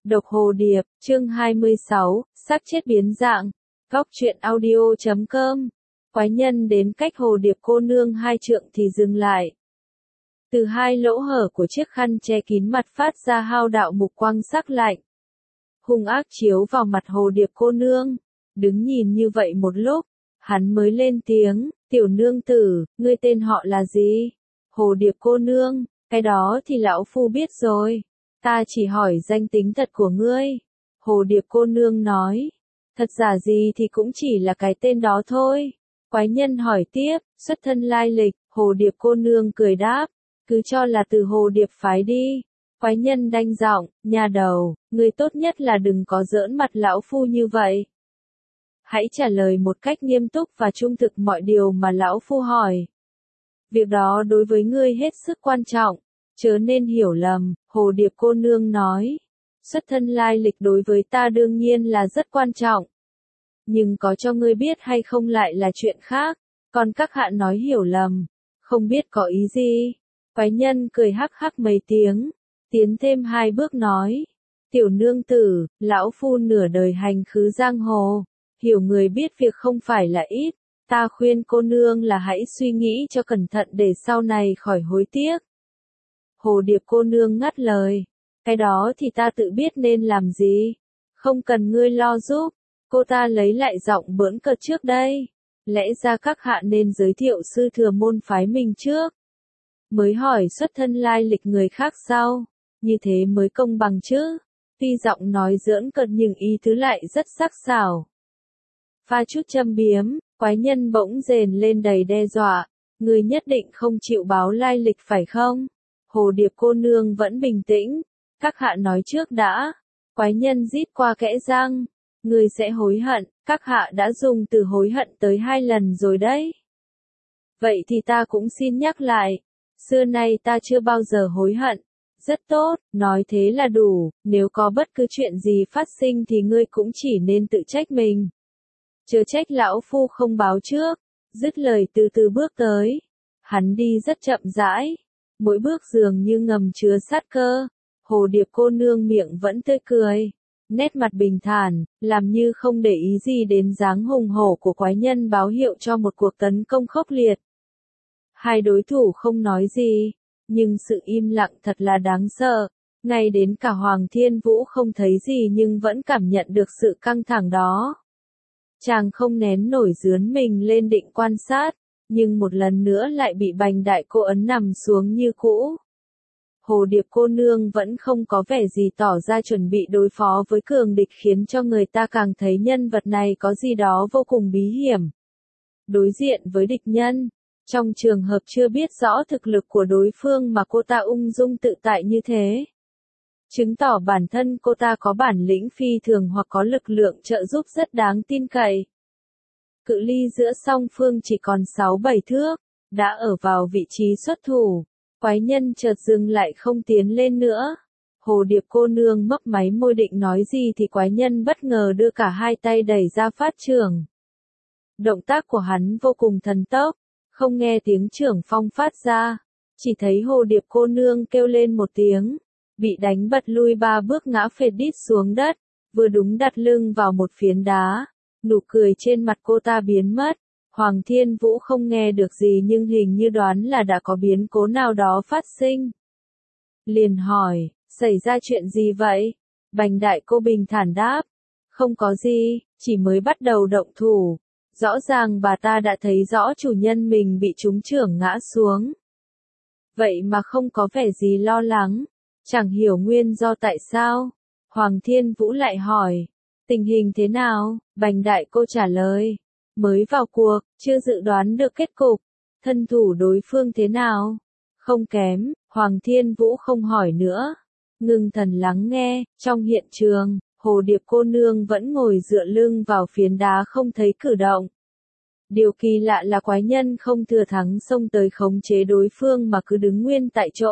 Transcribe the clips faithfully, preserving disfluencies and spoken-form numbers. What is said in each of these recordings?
Độc Hồ Điệp, chương hai mươi sáu, xác chết biến dạng. Góc truyện audio chấm com. Quái nhân đến cách Hồ Điệp cô nương hai trượng thì dừng lại. Từ hai lỗ hở của chiếc khăn che kín mặt phát ra hao đạo mục quang sắc lạnh. Hung ác chiếu vào mặt Hồ Điệp cô nương. Đứng nhìn như vậy một lúc, hắn mới lên tiếng, tiểu nương tử, ngươi tên họ là gì? Hồ Điệp cô nương, cái đó thì lão phu biết rồi. Ta chỉ hỏi danh tính thật của ngươi. Hồ Điệp cô nương nói. Thật giả gì thì cũng chỉ là cái tên đó thôi. Quái nhân hỏi tiếp, xuất thân lai lịch, Hồ Điệp cô nương cười đáp. Cứ cho là từ Hồ Điệp phái đi. Quái nhân đanh giọng, nhà đầu, ngươi tốt nhất là đừng có giỡn mặt lão phu như vậy. Hãy trả lời một cách nghiêm túc và trung thực mọi điều mà lão phu hỏi. Việc đó đối với ngươi hết sức quan trọng. Chớ nên hiểu lầm, Hồ Điệp cô nương nói. Xuất thân lai lịch đối với ta đương nhiên là rất quan trọng. Nhưng có cho ngươi biết hay không lại là chuyện khác. Còn các hạ nói hiểu lầm. Không biết có ý gì. Quái nhân cười hắc hắc mấy tiếng. Tiến thêm hai bước nói. Tiểu nương tử, lão phu nửa đời hành khứ giang hồ. Hiểu người biết việc không phải là ít. Ta khuyên cô nương là hãy suy nghĩ cho cẩn thận để sau này khỏi hối tiếc. Hồ Điệp cô nương ngắt lời. Cái đó thì ta tự biết nên làm gì. Không cần ngươi lo giúp. Cô ta lấy lại giọng bỡn cợt trước đây. Lẽ ra các hạ nên giới thiệu sư thừa môn phái mình trước. Mới hỏi xuất thân lai lịch người khác sau. Như thế mới công bằng chứ. Tuy giọng nói giỡn cợt nhưng ý tứ lại rất sắc sảo. Pha chút châm biếm, quái nhân bỗng rền lên đầy đe dọa. Ngươi nhất định không chịu báo lai lịch phải không? Hồ Điệp cô nương vẫn bình tĩnh. Các hạ nói trước đã. Quái nhân rít qua kẽ răng. Ngươi sẽ hối hận. Các hạ đã dùng từ hối hận tới hai lần rồi đấy. Vậy thì ta cũng xin nhắc lại. Xưa nay ta chưa bao giờ hối hận. Rất tốt, nói thế là đủ. Nếu có bất cứ chuyện gì phát sinh thì ngươi cũng chỉ nên tự trách mình. Chớ trách lão phu không báo trước. Dứt lời từ từ bước tới. Hắn đi rất chậm rãi. Mỗi bước dường như ngầm chứa sát cơ. Hồ Điệp cô nương miệng vẫn tươi cười. Nét mặt bình thản, làm như không để ý gì đến dáng hùng hổ của quái nhân báo hiệu cho một cuộc tấn công khốc liệt. Hai đối thủ không nói gì, nhưng sự im lặng thật là đáng sợ. Ngay đến cả Hoàng Thiên Vũ không thấy gì nhưng vẫn cảm nhận được sự căng thẳng đó. Chàng không nén nổi dướn mình lên định quan sát. Nhưng một lần nữa lại bị Bành đại cô ấn nằm xuống như cũ. Hồ Điệp cô nương vẫn không có vẻ gì tỏ ra chuẩn bị đối phó với cường địch khiến cho người ta càng thấy nhân vật này có gì đó vô cùng bí hiểm. Đối diện với địch nhân, trong trường hợp chưa biết rõ thực lực của đối phương mà cô ta ung dung tự tại như thế. Chứng tỏ bản thân cô ta có bản lĩnh phi thường hoặc có lực lượng trợ giúp rất đáng tin cậy. Cự ly giữa song phương chỉ còn sáu bảy thước, đã ở vào vị trí xuất thủ. Quái nhân chợt dừng lại không tiến lên nữa. Hồ Điệp cô nương mấp máy môi định nói gì thì quái nhân bất ngờ đưa cả hai tay đẩy ra phát chưởng. Động tác của hắn vô cùng thần tốc, không nghe tiếng chưởng phong phát ra. Chỉ thấy Hồ Điệp cô nương kêu lên một tiếng, bị đánh bật lui ba bước ngã phệt đít xuống đất, vừa đúng đặt lưng vào một phiến đá. Nụ cười trên mặt cô ta biến mất. Hoàng Thiên Vũ không nghe được gì nhưng hình như đoán là đã có biến cố nào đó phát sinh. Liền hỏi, xảy ra chuyện gì vậy? Bành đại cô bình thản đáp. Không có gì, chỉ mới bắt đầu động thủ. Rõ ràng bà ta đã thấy rõ chủ nhân mình bị trúng chưởng ngã xuống. Vậy mà không có vẻ gì lo lắng. Chẳng hiểu nguyên do tại sao. Hoàng Thiên Vũ lại hỏi. Tình hình thế nào? Bành đại cô trả lời. Mới vào cuộc, chưa dự đoán được kết cục. Thân thủ đối phương thế nào? Không kém, Hoàng Thiên Vũ không hỏi nữa. Ngưng thần lắng nghe, trong hiện trường, Hồ Điệp cô nương vẫn ngồi dựa lưng vào phiến đá không thấy cử động. Điều kỳ lạ là quái nhân không thừa thắng xông tới khống chế đối phương mà cứ đứng nguyên tại chỗ.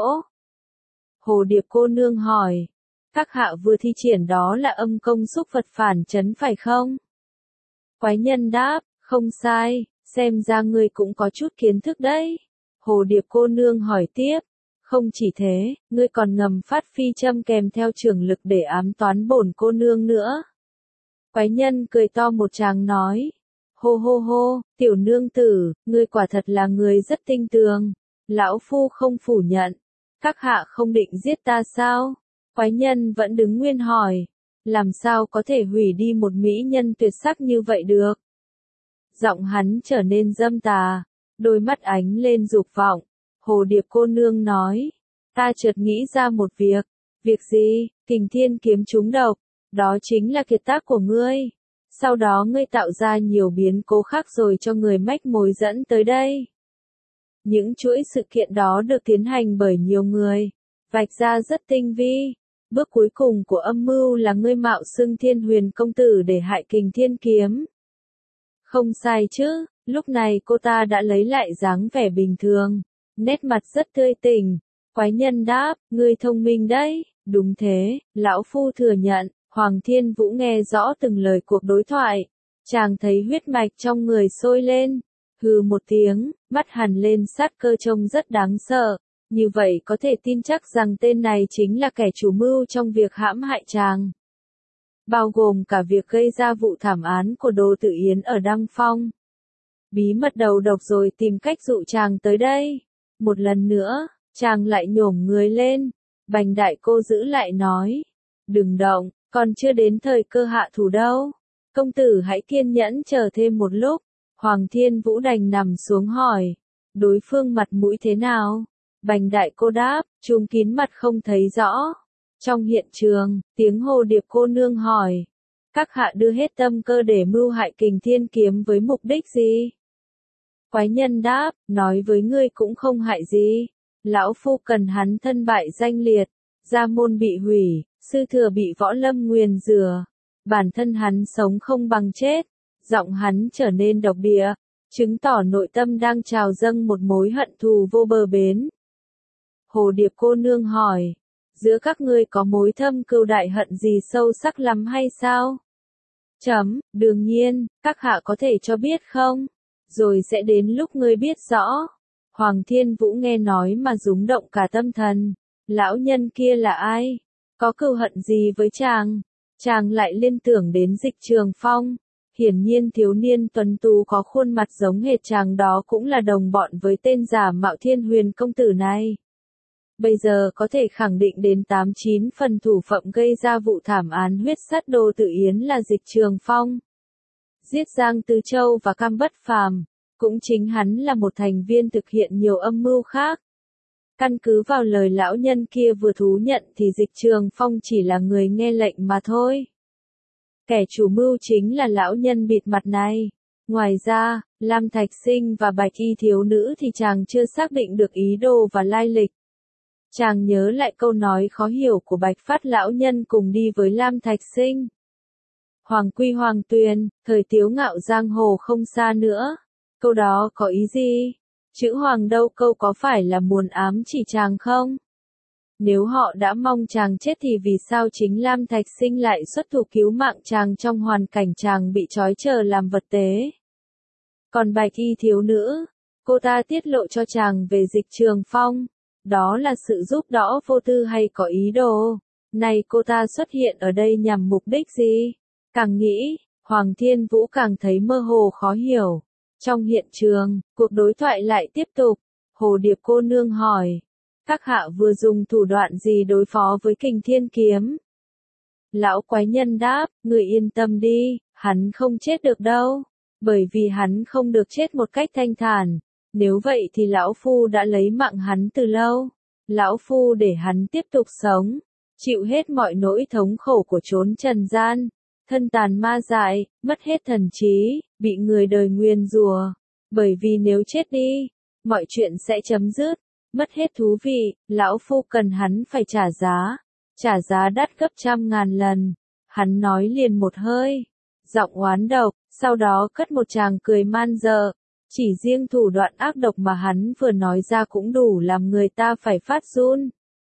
Hồ Điệp cô nương hỏi. Các hạ vừa thi triển đó là âm công xúc Phật phản chấn phải không? Quái nhân đáp, không sai, xem ra ngươi cũng có chút kiến thức đấy. Hồ Điệp cô nương hỏi tiếp, Không chỉ thế, ngươi còn ngầm phát phi châm kèm theo trưởng lực để ám toán bổn cô nương nữa. Quái nhân cười to một tràng nói. Hô hô hô, tiểu nương tử, ngươi quả thật là người rất tinh tường. Lão phu không phủ nhận. Các hạ không định giết ta sao? Quái nhân vẫn đứng nguyên hỏi. Làm sao có thể hủy đi một mỹ nhân tuyệt sắc như vậy được? Giọng hắn trở nên dâm tà, đôi mắt ánh lên dục vọng. Hồ Điệp cô nương nói. Ta chợt nghĩ ra một việc. Việc gì? Kình thiên kiếm trúng độc. Đó chính là kiệt tác của ngươi. Sau đó ngươi tạo ra nhiều biến cố khác rồi cho người mách mối dẫn tới đây. Những chuỗi sự kiện đó được tiến hành bởi nhiều người, vạch ra rất tinh vi. Bước cuối cùng của âm mưu là ngươi mạo xưng Thiên Huyền công tử để hại Kình Thiên kiếm. Không sai chứ, lúc này cô ta đã lấy lại dáng vẻ bình thường, nét mặt rất tươi tỉnh. Quái nhân đáp, ngươi thông minh đấy. Đúng thế, lão phu thừa nhận. Hoàng Thiên Vũ nghe rõ từng lời cuộc đối thoại. Chàng thấy huyết mạch trong người sôi lên. Hừ một tiếng, mắt hằn lên sát cơ trông rất đáng sợ. Như vậy có thể tin chắc rằng tên này chính là kẻ chủ mưu trong việc hãm hại chàng. Bao gồm cả việc gây ra vụ thảm án của Đỗ Tử Yến ở Đăng Phong. Bí mật đầu độc rồi tìm cách dụ chàng tới đây. Một lần nữa, chàng lại nhổm người lên. Bành đại cô giữ lại nói. Đừng động. Còn chưa đến thời cơ hạ thủ đâu. Công tử hãy kiên nhẫn chờ thêm một lúc. Hoàng Thiên Vũ đành nằm xuống hỏi. Đối phương mặt mũi thế nào? Bành đại cô đáp, trùm kín mặt không thấy rõ. Trong hiện trường, tiếng Hồ Điệp cô nương hỏi. Các hạ đưa hết tâm cơ để mưu hại Kình Thiên kiếm với mục đích gì? Quái nhân đáp, nói với ngươi cũng không hại gì. Lão phu cần hắn thân bại danh liệt, gia môn bị hủy. Sư thừa bị võ lâm nguyền rủa, bản thân hắn sống không bằng chết, giọng hắn trở nên độc địa, chứng tỏ nội tâm đang trào dâng một mối hận thù vô bờ bến. Hồ Điệp cô nương hỏi, giữa các ngươi có mối thâm cừu đại hận gì sâu sắc lắm hay sao? Chấm, đương nhiên, các hạ có thể cho biết không? Rồi sẽ đến lúc ngươi biết rõ. Hoàng Thiên Vũ nghe nói mà rúng động cả tâm thần. Lão nhân kia là ai? Có cừu hận gì với chàng? Chàng lại liên tưởng đến Dịch Trường Phong. Hiển nhiên thiếu niên tuấn tú có khuôn mặt giống hệt chàng đó cũng là đồng bọn với tên giả mạo Thiên Huyền công tử này. Bây giờ có thể khẳng định đến tám chín phần thủ phạm gây ra vụ thảm án huyết sát Đỗ Tử Yến là Dịch Trường Phong. Giết Giang Tư Châu và Cam Bất Phàm, cũng chính hắn là một thành viên thực hiện nhiều âm mưu khác. Căn cứ vào lời lão nhân kia vừa thú nhận thì Dịch Trường Phong chỉ là người nghe lệnh mà thôi. Kẻ chủ mưu chính là lão nhân bịt mặt này. Ngoài ra, Lam Thạch Sinh và Bạch Y thiếu nữ thì chàng chưa xác định được ý đồ và lai lịch. Chàng nhớ lại câu nói khó hiểu của Bạch Phát lão nhân cùng đi với Lam Thạch Sinh. Hoàng quy hoàng tuyền, thời tiếu ngạo giang hồ không xa nữa. Câu đó có ý gì? Chữ hoàng đâu câu có phải là muốn ám chỉ chàng không? Nếu họ đã mong chàng chết thì vì sao chính Lam Thạch Sinh lại xuất thủ cứu mạng chàng trong hoàn cảnh chàng bị trói chờ làm vật tế? Còn Bạch Y thiếu nữ, cô ta tiết lộ cho chàng về Dịch Trường Phong. Đó là sự giúp đỡ vô tư hay có ý đồ? Này cô ta xuất hiện ở đây nhằm mục đích gì? Càng nghĩ, Hoàng Thiên Vũ càng thấy mơ hồ khó hiểu. Trong hiện trường, cuộc đối thoại lại tiếp tục. Hồ Điệp cô nương hỏi. Các hạ vừa dùng thủ đoạn gì đối phó với Kình Thiên kiếm? Lão quái nhân đáp, người yên tâm đi, hắn không chết được đâu. Bởi vì hắn không được chết một cách thanh thản. Nếu vậy thì lão phu đã lấy mạng hắn từ lâu. Lão phu để hắn tiếp tục sống, chịu hết mọi nỗi thống khổ của chốn trần gian. Thân tàn ma dại, mất hết thần trí, bị người đời nguyền rủa. Bởi vì nếu chết đi, mọi chuyện sẽ chấm dứt, mất hết thú vị, lão phu cần hắn phải trả giá, trả giá đắt gấp trăm ngàn lần. Hắn nói liền một hơi, giọng oán độc, sau đó cất một tràng cười man dợ. Chỉ riêng thủ đoạn ác độc mà hắn vừa nói ra cũng đủ làm người ta phải phát run.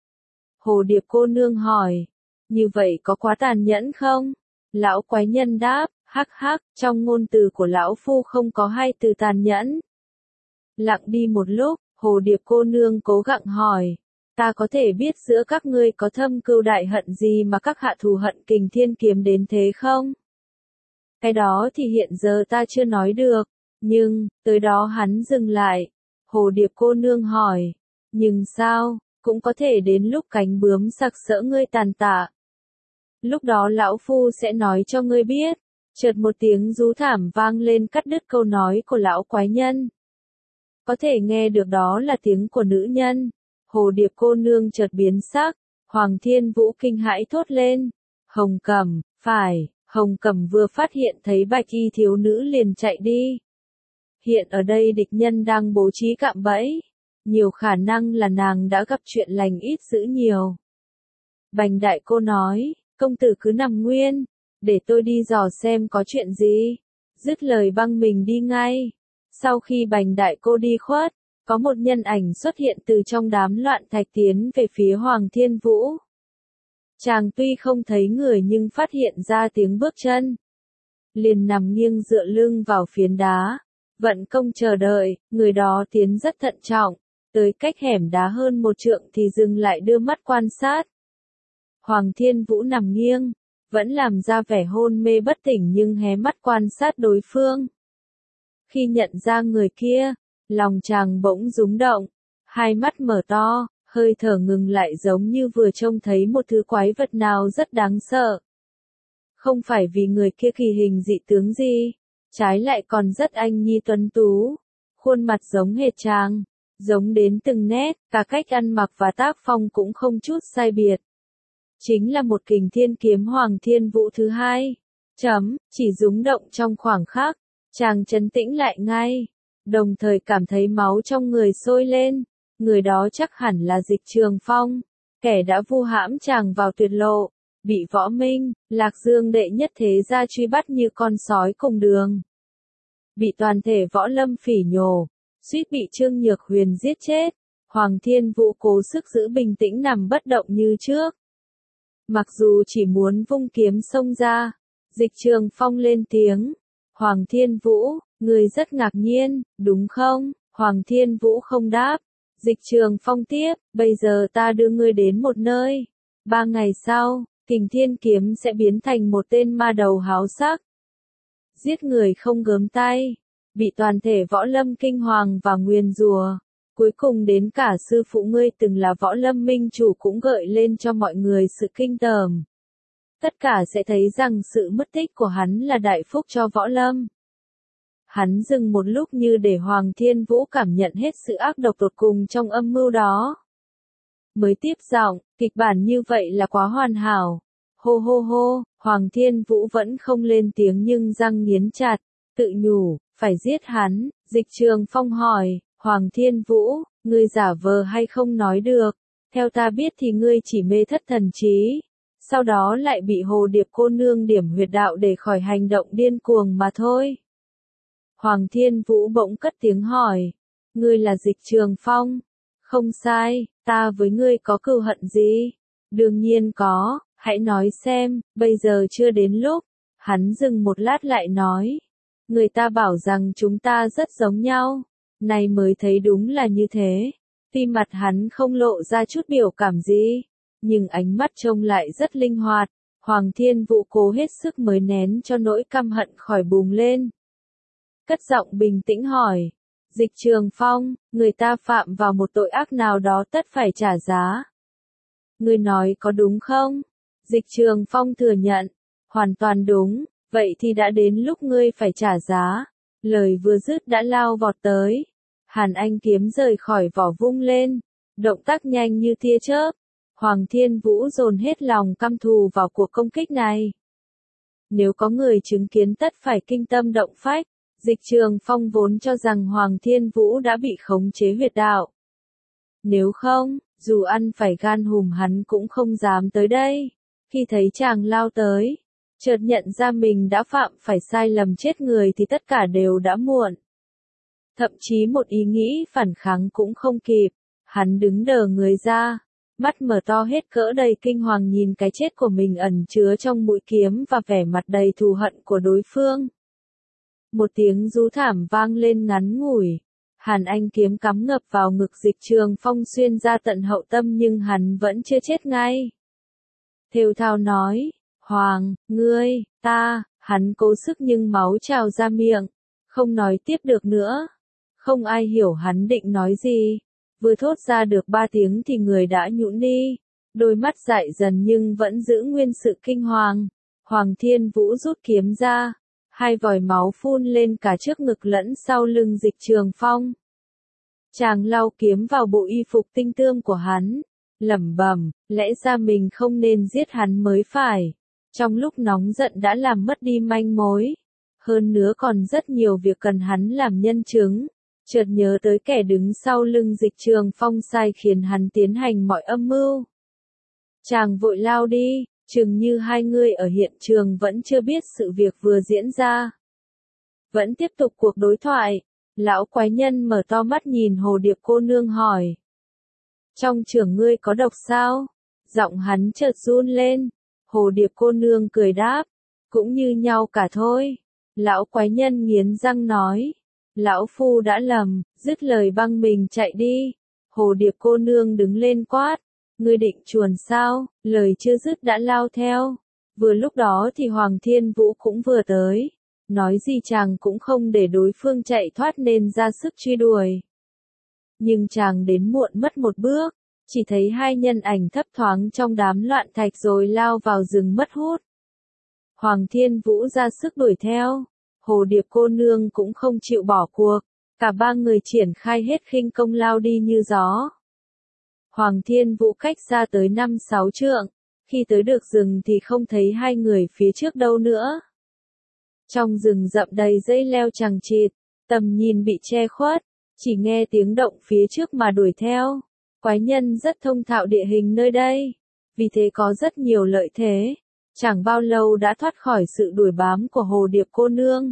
Hồ Điệp cô nương hỏi, như vậy có quá tàn nhẫn không? Lão quái nhân đáp, hắc hắc, trong ngôn từ của lão phu không có hai từ tàn nhẫn. Lặng đi một lúc, Hồ Điệp cô nương cố gắng hỏi, Ta có thể biết giữa các ngươi có thâm cừu đại hận gì mà các hạ thù hận Kình Thiên Kiếm đến thế không? Cái đó thì hiện giờ ta chưa nói được, nhưng, tới đó hắn dừng lại. Hồ Điệp cô nương hỏi, nhưng sao, cũng có thể đến lúc cánh bướm sặc sỡ ngươi tàn tạ. Lúc đó lão phu sẽ nói cho ngươi biết. Chợt một tiếng rú thảm vang lên cắt đứt câu nói của lão quái nhân. Có thể nghe được đó là tiếng của nữ nhân. Hồ Điệp cô nương chợt biến sắc, Hoàng Thiên Vũ kinh hãi thốt lên. Hồng Cẩm, phải, Hồng Cẩm vừa phát hiện thấy bạch y thiếu nữ liền chạy đi. Hiện ở đây địch nhân đang bố trí cạm bẫy. Nhiều khả năng là nàng đã gặp chuyện lành ít dữ nhiều. Bành đại cô nói, công tử cứ nằm nguyên, để tôi đi dò xem có chuyện gì. Dứt lời băng mình đi ngay. Sau khi bành đại cô đi khuất, có một nhân ảnh xuất hiện từ trong đám loạn thạch tiến về phía Hoàng Thiên Vũ. Chàng tuy không thấy người nhưng phát hiện ra tiếng bước chân. Liền nằm nghiêng dựa lưng vào phiến đá. Vận công chờ đợi, người đó tiến rất thận trọng. Tới cách hẻm đá hơn một trượng thì dừng lại đưa mắt quan sát. Hoàng Thiên Vũ nằm nghiêng, vẫn làm ra vẻ hôn mê bất tỉnh nhưng hé mắt quan sát đối phương. Khi nhận ra người kia, lòng chàng bỗng rúng động, hai mắt mở to, hơi thở ngừng lại giống như vừa trông thấy một thứ quái vật nào rất đáng sợ. Không phải vì người kia kỳ hình dị tướng gì, trái lại còn rất anh nhi tuấn tú, khuôn mặt giống hệt chàng, giống đến từng nét, cả cách ăn mặc và tác phong cũng không chút sai biệt. Chính là một Kình Thiên Kiếm Hoàng Thiên Vũ thứ hai. Chấm, chỉ rúng động trong khoảng khắc, chàng trấn tĩnh lại ngay, đồng thời cảm thấy máu trong người sôi lên, người đó chắc hẳn là Dịch Trường Phong, kẻ đã vu hãm chàng vào tuyệt lộ, bị Võ Minh, Lạc Dương đệ nhất thế gia truy bắt như con sói cùng đường. Bị toàn thể võ lâm phỉ nhổ, suýt bị Trương Nhược Huyền giết chết, Hoàng Thiên Vũ cố sức giữ bình tĩnh nằm bất động như trước. Mặc dù chỉ muốn vung kiếm xông ra, Dịch Trường Phong lên tiếng, Hoàng Thiên Vũ, người rất ngạc nhiên, đúng không? Hoàng Thiên Vũ không đáp. Dịch Trường Phong tiếp, bây giờ ta đưa ngươi đến một nơi. Ba ngày sau, Kình Thiên Kiếm sẽ biến thành một tên ma đầu háo sắc. Giết người không gớm tay, bị toàn thể võ lâm kinh hoàng và nguyền rủa. Cuối cùng đến cả sư phụ ngươi từng là võ lâm minh chủ cũng gợi lên cho mọi người sự kinh tởm. Tất cả sẽ thấy rằng sự mất tích của hắn là đại phúc cho võ lâm. Hắn dừng một lúc như để Hoàng Thiên Vũ cảm nhận hết sự ác độc tột cùng trong âm mưu đó. Mới tiếp giọng, kịch bản như vậy là quá hoàn hảo. Hô hô hô, Hoàng Thiên Vũ vẫn không lên tiếng nhưng răng nghiến chặt, tự nhủ, phải giết hắn. Dịch Trường Phong hỏi, Hoàng Thiên Vũ, ngươi giả vờ hay không nói được, theo ta biết thì ngươi chỉ mê thất thần trí, sau đó lại bị Hồ Điệp cô nương điểm huyệt đạo để khỏi hành động điên cuồng mà thôi. Hoàng Thiên Vũ bỗng cất tiếng hỏi, ngươi là Dịch Trường Phong? Không sai, ta với ngươi có cừu hận gì? Đương nhiên có, hãy nói xem, bây giờ chưa đến lúc. Hắn dừng một lát lại nói, người ta bảo rằng chúng ta rất giống nhau. Này mới thấy đúng là như thế. Tuy mặt hắn không lộ ra chút biểu cảm gì, nhưng ánh mắt trông lại rất linh hoạt. Hoàng Thiên Vũ cố hết sức mới nén cho nỗi căm hận khỏi bùng lên. Cất giọng bình tĩnh hỏi, Dịch Trường Phong, người ta phạm vào một tội ác nào đó tất phải trả giá. Ngươi nói có đúng không? Dịch Trường Phong thừa nhận, hoàn toàn đúng, vậy thì đã đến lúc ngươi phải trả giá. Lời vừa dứt đã lao vọt tới. Hàn Anh kiếm rời khỏi vỏ vung lên, động tác nhanh như tia chớp. Hoàng Thiên Vũ dồn hết lòng căm thù vào cuộc công kích này. Nếu có người chứng kiến tất phải kinh tâm động phách. Dịch Trường Phong vốn cho rằng Hoàng Thiên Vũ đã bị khống chế huyệt đạo. Nếu không, dù ăn phải gan hùm hắn cũng không dám tới đây. Khi thấy chàng lao tới, chợt nhận ra mình đã phạm phải sai lầm chết người thì tất cả đều đã muộn. Thậm chí một ý nghĩ phản kháng cũng không kịp, hắn đứng đờ người ra, mắt mở to hết cỡ đầy kinh hoàng nhìn cái chết của mình ẩn chứa trong mũi kiếm và vẻ mặt đầy thù hận của đối phương. Một tiếng rú thảm vang lên ngắn ngủi, Hàn Anh kiếm cắm ngập vào ngực Dịch Trường Phong xuyên ra tận hậu tâm nhưng hắn vẫn chưa chết ngay. Thều thào nói, Hoàng, ngươi, ta, hắn cố sức nhưng máu trào ra miệng, không nói tiếp được nữa. Không ai hiểu hắn định nói gì, vừa thốt ra được ba tiếng thì người đã nhũn đi, đôi mắt dại dần nhưng vẫn giữ nguyên sự kinh hoàng. Hoàng Thiên Vũ rút kiếm ra, hai vòi máu phun lên cả trước ngực lẫn sau lưng Dịch Trường Phong. Chàng lau kiếm vào bộ y phục tinh tươm của hắn, lẩm bẩm, lẽ ra mình không nên giết hắn mới phải. Trong lúc nóng giận đã làm mất đi manh mối. Hơn nữa còn rất nhiều việc cần hắn làm nhân chứng. Chợt nhớ tới kẻ đứng sau lưng Dịch Trường Phong sai khiến hắn tiến hành mọi âm mưu. Chàng vội lao đi, chừng như hai người ở hiện trường vẫn chưa biết sự việc vừa diễn ra. Vẫn tiếp tục cuộc đối thoại. Lão quái nhân mở to mắt nhìn Hồ Điệp cô nương hỏi. Trong trường ngươi có độc sao? Giọng hắn chợt run lên. Hồ Điệp cô nương cười đáp. Cũng như nhau cả thôi. Lão quái nhân nghiến răng nói. Lão phu đã lầm, dứt lời băng mình chạy đi. Hồ Điệp cô nương đứng lên quát. Ngươi định chuồn sao? Lời chưa dứt đã lao theo. Vừa lúc đó thì Hoàng Thiên Vũ cũng vừa tới. Nói gì chàng cũng không để đối phương chạy thoát nên ra sức truy đuổi. Nhưng chàng đến muộn mất một bước, chỉ thấy hai nhân ảnh thấp thoáng trong đám loạn thạch rồi lao vào rừng mất hút. Hoàng Thiên Vũ ra sức đuổi theo, Hồ Điệp cô nương cũng không chịu bỏ cuộc, cả ba người triển khai hết khinh công lao đi như gió. Hoàng Thiên Vũ cách ra tới năm sáu trượng, khi tới được rừng thì không thấy hai người phía trước đâu nữa. Trong rừng rậm đầy dây leo chằng chịt, tầm nhìn bị che khuất, chỉ nghe tiếng động phía trước mà đuổi theo. Quái nhân rất thông thạo địa hình nơi đây, vì thế có rất nhiều lợi thế. Chẳng bao lâu đã thoát khỏi sự đuổi bám của Hồ Điệp cô nương.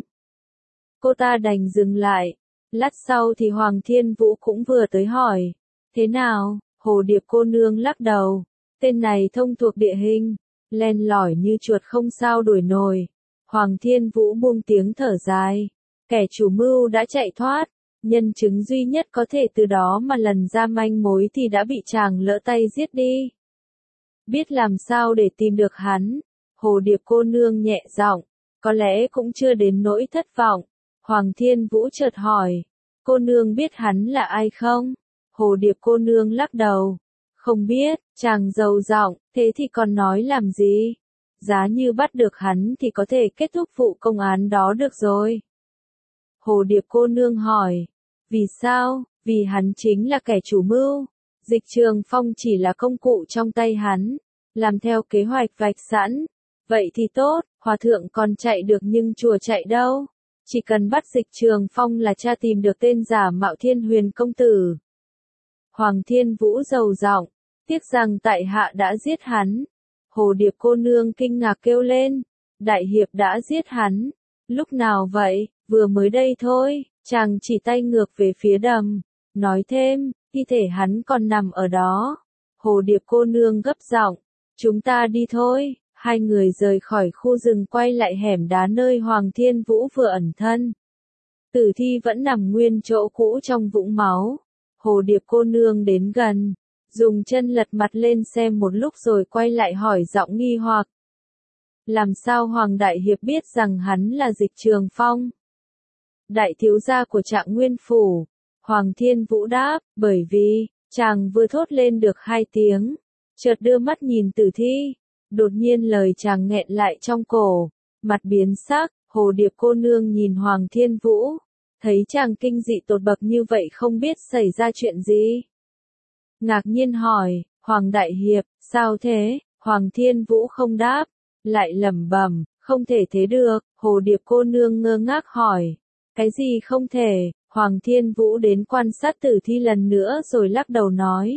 Cô ta đành dừng lại, lát sau thì Hoàng Thiên Vũ cũng vừa tới hỏi. Thế nào? Hồ Điệp cô nương lắc đầu. Tên này thông thuộc địa hình, len lỏi như chuột không sao đuổi nổi. Hoàng Thiên Vũ buông tiếng thở dài. Kẻ chủ mưu đã chạy thoát, nhân chứng duy nhất có thể từ đó mà lần ra manh mối thì đã bị chàng lỡ tay giết đi. Biết làm sao để tìm được hắn, Hồ Điệp cô nương nhẹ giọng, có lẽ cũng chưa đến nỗi thất vọng. Hoàng Thiên Vũ chợt hỏi, cô nương biết hắn là ai không? Hồ Điệp cô nương lắc đầu, không biết. Chàng dầu giọng, thế thì còn nói làm gì? Giá như bắt được hắn thì có thể kết thúc vụ công án đó được rồi. Hồ Điệp cô nương hỏi, vì sao? Vì hắn chính là kẻ chủ mưu. Dịch Trường Phong chỉ là công cụ trong tay hắn, làm theo kế hoạch vạch sẵn. Vậy thì tốt, hòa thượng còn chạy được nhưng chùa chạy đâu? Chỉ cần bắt Dịch Trường Phong là cha tìm được tên giả mạo Thiên Huyền công tử. Hoàng Thiên Vũ dầu giọng, tiếc rằng tại hạ đã giết hắn. Hồ Điệp cô nương kinh ngạc kêu lên, đại hiệp đã giết hắn. Lúc nào vậy? Vừa mới đây thôi. Chàng chỉ tay ngược về phía đầm, nói thêm, thi thể hắn còn nằm ở đó. Hồ Điệp cô nương gấp giọng, chúng ta đi thôi. Hai người rời khỏi khu rừng quay lại hẻm đá nơi Hoàng Thiên Vũ vừa ẩn thân. Tử thi vẫn nằm nguyên chỗ cũ trong vũng máu. Hồ Điệp cô nương đến gần, dùng chân lật mặt lên xem một lúc rồi quay lại hỏi giọng nghi hoặc. Làm sao Hoàng Đại Hiệp biết rằng hắn là Dịch Trường Phong? Đại thiếu gia của Trạng Nguyên Phủ. Hoàng Thiên Vũ đáp, bởi vì, chàng vừa thốt lên được hai tiếng, chợt đưa mắt nhìn tử thi. Đột nhiên lời chàng nghẹn lại trong cổ, mặt biến sắc. Hồ Điệp cô nương nhìn Hoàng Thiên Vũ, thấy chàng kinh dị tột bậc như vậy không biết xảy ra chuyện gì. Ngạc nhiên hỏi, Hoàng Đại Hiệp, sao thế? Hoàng Thiên Vũ không đáp, lại lẩm bẩm, không thể thế được. Hồ Điệp cô nương ngơ ngác hỏi, cái gì không thể? Hoàng Thiên Vũ đến quan sát tử thi lần nữa rồi lắc đầu nói.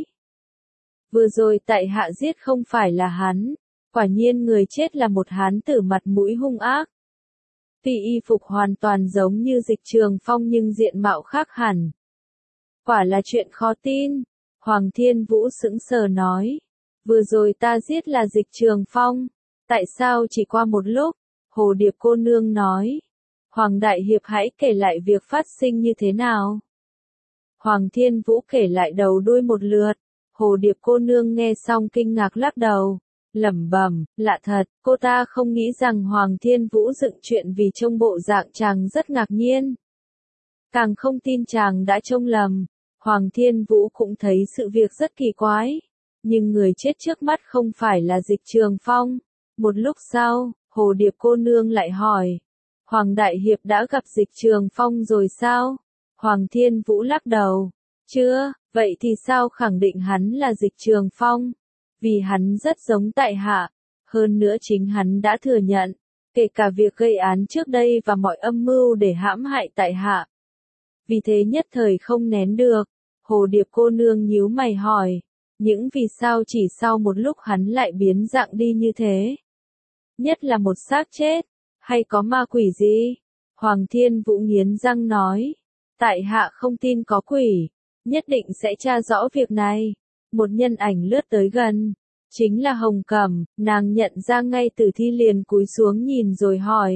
Vừa rồi tại hạ giết không phải là hắn, quả nhiên người chết là một hán tử mặt mũi hung ác. Tuy y phục hoàn toàn giống như Dịch Trường Phong nhưng diện mạo khác hẳn. Quả là chuyện khó tin. Hoàng Thiên Vũ sững sờ nói. Vừa rồi ta giết là Dịch Trường Phong. Tại sao chỉ qua một lúc? Hồ Điệp cô nương nói. Hoàng Đại Hiệp hãy kể lại việc phát sinh như thế nào. Hoàng Thiên Vũ kể lại đầu đuôi một lượt. Hồ Điệp cô nương nghe xong kinh ngạc lắc đầu, lẩm bẩm, lạ thật, cô ta không nghĩ rằng Hoàng Thiên Vũ dựng chuyện vì trông bộ dạng chàng rất ngạc nhiên. Càng không tin chàng đã trông lầm. Hoàng Thiên Vũ cũng thấy sự việc rất kỳ quái. Nhưng người chết trước mắt không phải là Dịch Trường Phong. Một lúc sau, Hồ Điệp cô nương lại hỏi, Hoàng Đại Hiệp đã gặp Dịch Trường Phong rồi sao? Hoàng Thiên Vũ lắc đầu, chưa, vậy thì sao khẳng định hắn là Dịch Trường Phong? Vì hắn rất giống tại hạ, hơn nữa chính hắn đã thừa nhận, kể cả việc gây án trước đây và mọi âm mưu để hãm hại tại hạ. Vì thế nhất thời không nén được, Hồ Điệp cô nương nhíu mày hỏi, những vì sao chỉ sau một lúc hắn lại biến dạng đi như thế? Nhất là một xác chết, hay có ma quỷ gì? Hoàng Thiên Vũ nghiến răng nói, tại hạ không tin có quỷ, nhất định sẽ tra rõ việc này. Một nhân ảnh lướt tới gần, chính là Hồng Cẩm, nàng nhận ra ngay từ thi liền cúi xuống nhìn rồi hỏi.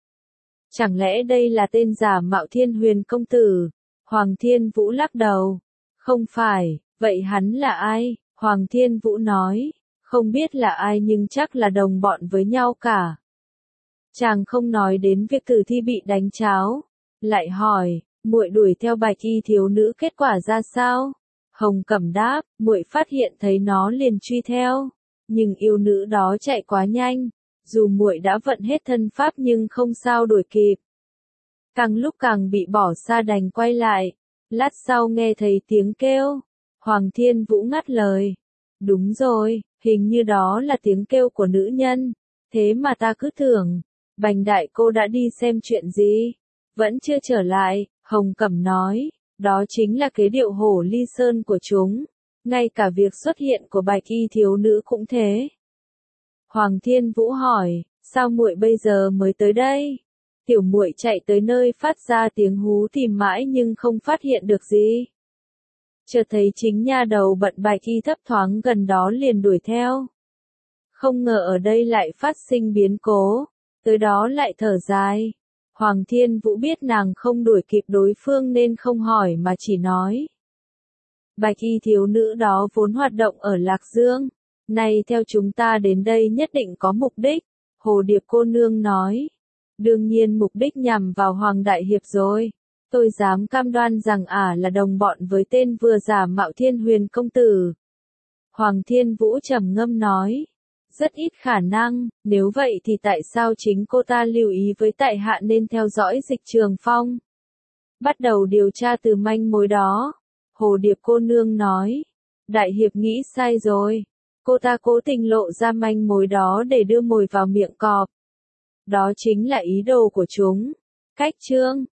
Chẳng lẽ đây là tên giả mạo Thiên Huyền công tử? Hoàng Thiên Vũ lắc đầu, không phải, vậy hắn là ai? Hoàng Thiên Vũ nói, không biết là ai nhưng chắc là đồng bọn với nhau cả. Chàng không nói đến việc tử thi bị đánh cháo, lại hỏi, muội đuổi theo Bạch Y thiếu nữ kết quả ra sao? Hồng Cẩm đáp, muội phát hiện thấy nó liền truy theo, nhưng yêu nữ đó chạy quá nhanh, dù muội đã vận hết thân pháp nhưng không sao đuổi kịp. Càng lúc càng bị bỏ xa đành quay lại, lát sau nghe thấy tiếng kêu, Hoàng Thiên Vũ ngắt lời, đúng rồi, hình như đó là tiếng kêu của nữ nhân, thế mà ta cứ tưởng, Bành đại cô đã đi xem chuyện gì, vẫn chưa trở lại. Hồng Cẩm nói, đó chính là kế điệu hổ ly sơn của chúng, ngay cả việc xuất hiện của Bạch Y thiếu nữ cũng thế. Hoàng Thiên Vũ hỏi, sao muội bây giờ mới tới đây? Tiểu muội chạy tới nơi phát ra tiếng hú tìm mãi nhưng không phát hiện được gì. Chợt thấy chính nha đầu bận Bạch Y thấp thoáng gần đó liền đuổi theo. Không ngờ ở đây lại phát sinh biến cố, tới đó lại thở dài. Hoàng Thiên Vũ biết nàng không đuổi kịp đối phương nên không hỏi mà chỉ nói. Bạch Y thiếu nữ đó vốn hoạt động ở Lạc Dương, nay theo chúng ta đến đây nhất định có mục đích, Hồ Điệp cô nương nói. Đương nhiên mục đích nhằm vào Hoàng Đại Hiệp rồi, tôi dám cam đoan rằng ả à là đồng bọn với tên vừa giả mạo Thiên Huyền công tử. Hoàng Thiên Vũ trầm ngâm nói. Rất ít khả năng, nếu vậy thì tại sao chính cô ta lưu ý với tại hạ nên theo dõi Dịch Trường Phong? Bắt đầu điều tra từ manh mối đó. Hồ Điệp cô nương nói. Đại hiệp nghĩ sai rồi. Cô ta cố tình lộ ra manh mối đó để đưa mồi vào miệng cọp. Đó chính là ý đồ của chúng. Cách chương.